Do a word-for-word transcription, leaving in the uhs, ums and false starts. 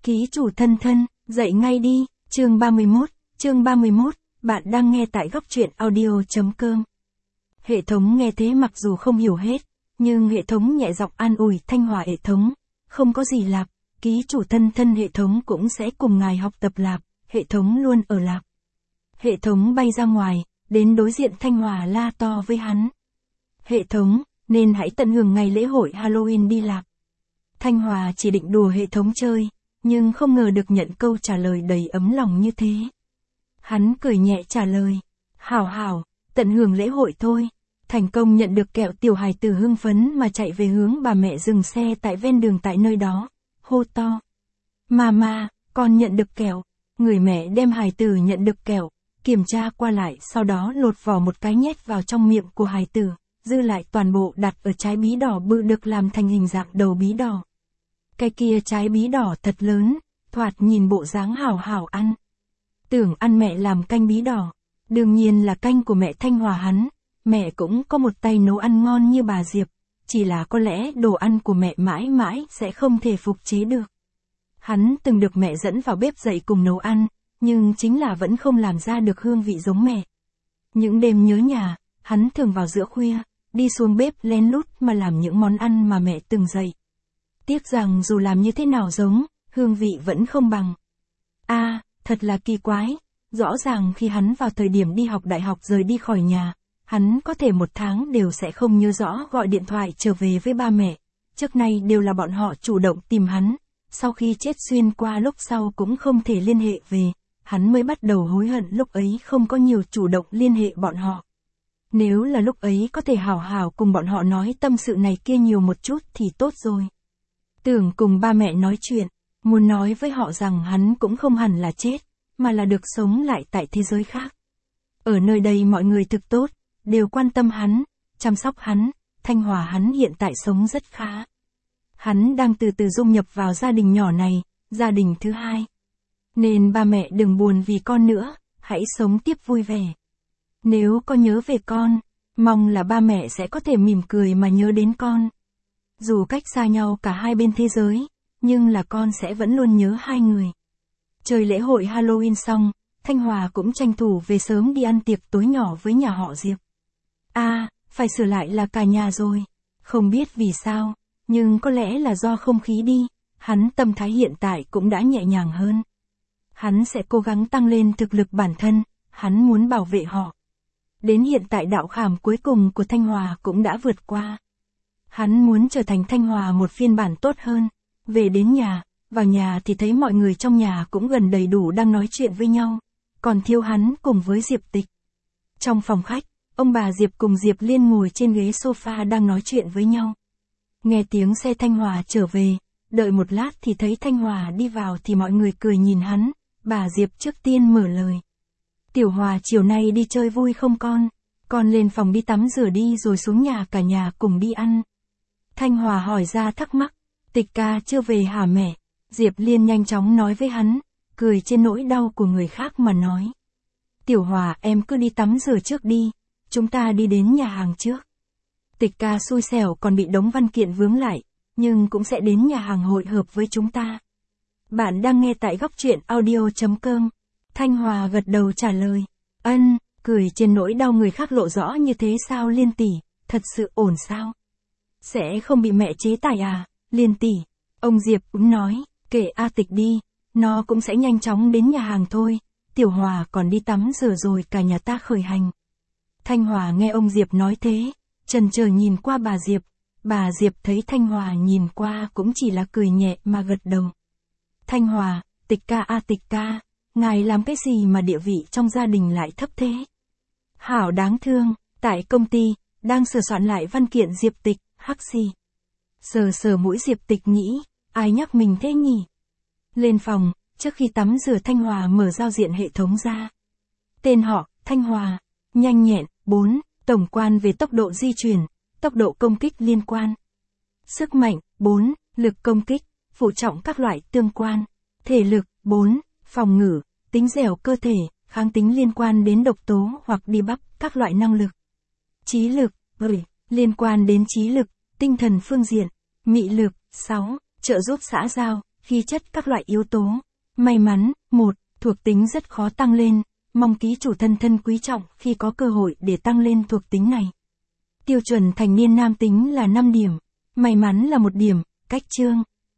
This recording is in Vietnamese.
Ký chủ thân thân, dậy ngay đi, chương ba mươi mốt, chương ba mươi mốt, bạn đang nghe tại góc truyện audio.com. Hệ thống nghe thế mặc dù không hiểu hết, nhưng hệ thống nhẹ giọng an ủi Thanh Hòa hệ thống, không có gì lạp, ký chủ thân thân hệ thống cũng sẽ cùng ngài học tập lạp, hệ thống luôn ở lạp. Hệ thống bay ra ngoài, đến đối diện Thanh Hòa la to với hắn. Hệ thống, nên hãy tận hưởng ngày lễ hội Halloween đi lạp. Thanh Hòa chỉ định đùa hệ thống chơi, nhưng không ngờ được nhận câu trả lời đầy ấm lòng như thế. Hắn cười nhẹ trả lời, hảo hảo, tận hưởng lễ hội thôi. Thành công nhận được kẹo, tiểu hài tử hưng phấn mà chạy về hướng bà mẹ dừng xe tại ven đường tại nơi đó, hô to. Mama, con nhận được kẹo. Người mẹ đem hài tử nhận được kẹo, kiểm tra qua lại, sau đó lột vỏ một cái nhét vào trong miệng của hài tử, dư lại toàn bộ đặt ở trái bí đỏ bự được làm thành hình dạng đầu bí đỏ. Cái kia trái bí đỏ thật lớn, thoạt nhìn bộ dáng hảo hảo ăn. Tưởng ăn mẹ làm canh bí đỏ, đương nhiên là canh của mẹ Thanh Hòa hắn, mẹ cũng có một tay nấu ăn ngon như bà Diệp, chỉ là có lẽ đồ ăn của mẹ mãi mãi sẽ không thể phục chế được. Hắn từng được mẹ dẫn vào bếp dạy cùng nấu ăn, nhưng chính là vẫn không làm ra được hương vị giống mẹ. Những đêm nhớ nhà, hắn thường vào giữa khuya, đi xuống bếp lén lút mà làm những món ăn mà mẹ từng dạy. Tiếc rằng dù làm như thế nào giống, hương vị vẫn không bằng. A, à, thật là kỳ quái, rõ ràng khi hắn vào thời điểm đi học đại học rời đi khỏi nhà, hắn có thể một tháng đều sẽ không nhớ rõ gọi điện thoại trở về với ba mẹ, trước nay đều là bọn họ chủ động tìm hắn, sau khi chết xuyên qua lúc sau cũng không thể liên hệ về, hắn mới bắt đầu hối hận lúc ấy không có nhiều chủ động liên hệ bọn họ. Nếu là lúc ấy có thể hảo hảo cùng bọn họ nói tâm sự này kia nhiều một chút thì tốt rồi. Tưởng cùng ba mẹ nói chuyện, muốn nói với họ rằng hắn cũng không hẳn là chết, mà là được sống lại tại thế giới khác. Ở nơi đây mọi người thực tốt, đều quan tâm hắn, chăm sóc hắn, Thanh Hòa hắn hiện tại sống rất khá. Hắn đang từ từ dung nhập vào gia đình nhỏ này, gia đình thứ hai. Nên ba mẹ đừng buồn vì con nữa, hãy sống tiếp vui vẻ. Nếu có nhớ về con, mong là ba mẹ sẽ có thể mỉm cười mà nhớ đến con. Dù cách xa nhau cả hai bên thế giới, nhưng là con sẽ vẫn luôn nhớ hai người. Chơi lễ hội Halloween xong, Thanh Hòa cũng tranh thủ về sớm đi ăn tiệc tối nhỏ với nhà họ Diệp. A, à, phải sửa lại là cả nhà rồi. Không biết vì sao, nhưng có lẽ là do không khí đi, hắn tâm thái hiện tại cũng đã nhẹ nhàng hơn. Hắn sẽ cố gắng tăng lên thực lực bản thân, hắn muốn bảo vệ họ. Đến hiện tại đạo khảm cuối cùng của Thanh Hòa cũng đã vượt qua. Hắn muốn trở thành Thanh Hòa một phiên bản tốt hơn. Về đến nhà, vào nhà thì thấy mọi người trong nhà cũng gần đầy đủ đang nói chuyện với nhau. Còn thiếu hắn cùng với Diệp Tịch. Trong phòng khách, ông bà Diệp cùng Diệp Liên ngồi trên ghế sofa đang nói chuyện với nhau. Nghe tiếng xe Thanh Hòa trở về, đợi một lát thì thấy Thanh Hòa đi vào thì mọi người cười nhìn hắn. Bà Diệp trước tiên mở lời. Tiểu Hòa chiều nay đi chơi vui không con? Con lên phòng đi tắm rửa đi rồi xuống nhà cả nhà cùng đi ăn. Thanh Hòa hỏi ra thắc mắc. Tịch ca chưa về hả mẹ? Diệp Liên nhanh chóng nói với hắn, cười trên nỗi đau của người khác mà nói. Tiểu Hòa em cứ đi tắm rửa trước đi, chúng ta đi đến nhà hàng trước. Tịch ca xui xẻo còn bị đống văn kiện vướng lại, nhưng cũng sẽ đến nhà hàng hội hợp với chúng ta. Bạn đang nghe tại góc truyện audio.com. Thanh Hòa gật đầu trả lời. Ân, cười trên nỗi đau người khác lộ rõ như thế sao Liên tỷ, thật sự ổn sao? Sẽ không bị mẹ chế tài à, Liên tỷ? Ông Diệp cũng nói, kệ A Tịch đi, nó cũng sẽ nhanh chóng đến nhà hàng thôi. Tiểu Hòa còn đi tắm rửa rồi cả nhà ta khởi hành. Thanh Hòa nghe ông Diệp nói thế, chần chờ nhìn qua bà Diệp. Bà Diệp thấy Thanh Hòa nhìn qua cũng chỉ là cười nhẹ mà gật đầu. Thanh Hòa, Tịch ca a Tịch ca, ngài làm cái gì mà địa vị trong gia đình lại thấp thế? Hảo đáng thương, tại công ty, đang sửa soạn lại văn kiện Diệp Tịch, hắc xì. Sờ sờ mũi Diệp Tịch nghĩ, ai nhắc mình thế nhỉ? Lên phòng, trước khi tắm rửa Thanh Hòa mở giao diện hệ thống ra. Tên họ, Thanh Hòa, nhanh nhẹn, bốn, tổng quan về tốc độ di chuyển, tốc độ công kích liên quan. Sức mạnh, bốn, lực công kích, phụ trọng các loại tương quan. Thể lực, bốn, phòng ngự, tính dẻo cơ thể, kháng tính liên quan đến độc tố hoặc đi bắp, các loại năng lực. Trí lực, bảy, liên quan đến trí lực, tinh thần phương diện. Mị lực, sáu, trợ giúp xã giao, khí chất các loại yếu tố. May mắn, một, thuộc tính rất khó tăng lên, mong ký chủ thân thân quý trọng khi có cơ hội để tăng lên thuộc tính này. Tiêu chuẩn thành niên nam tính là năm điểm, may mắn là một điểm, cách chương.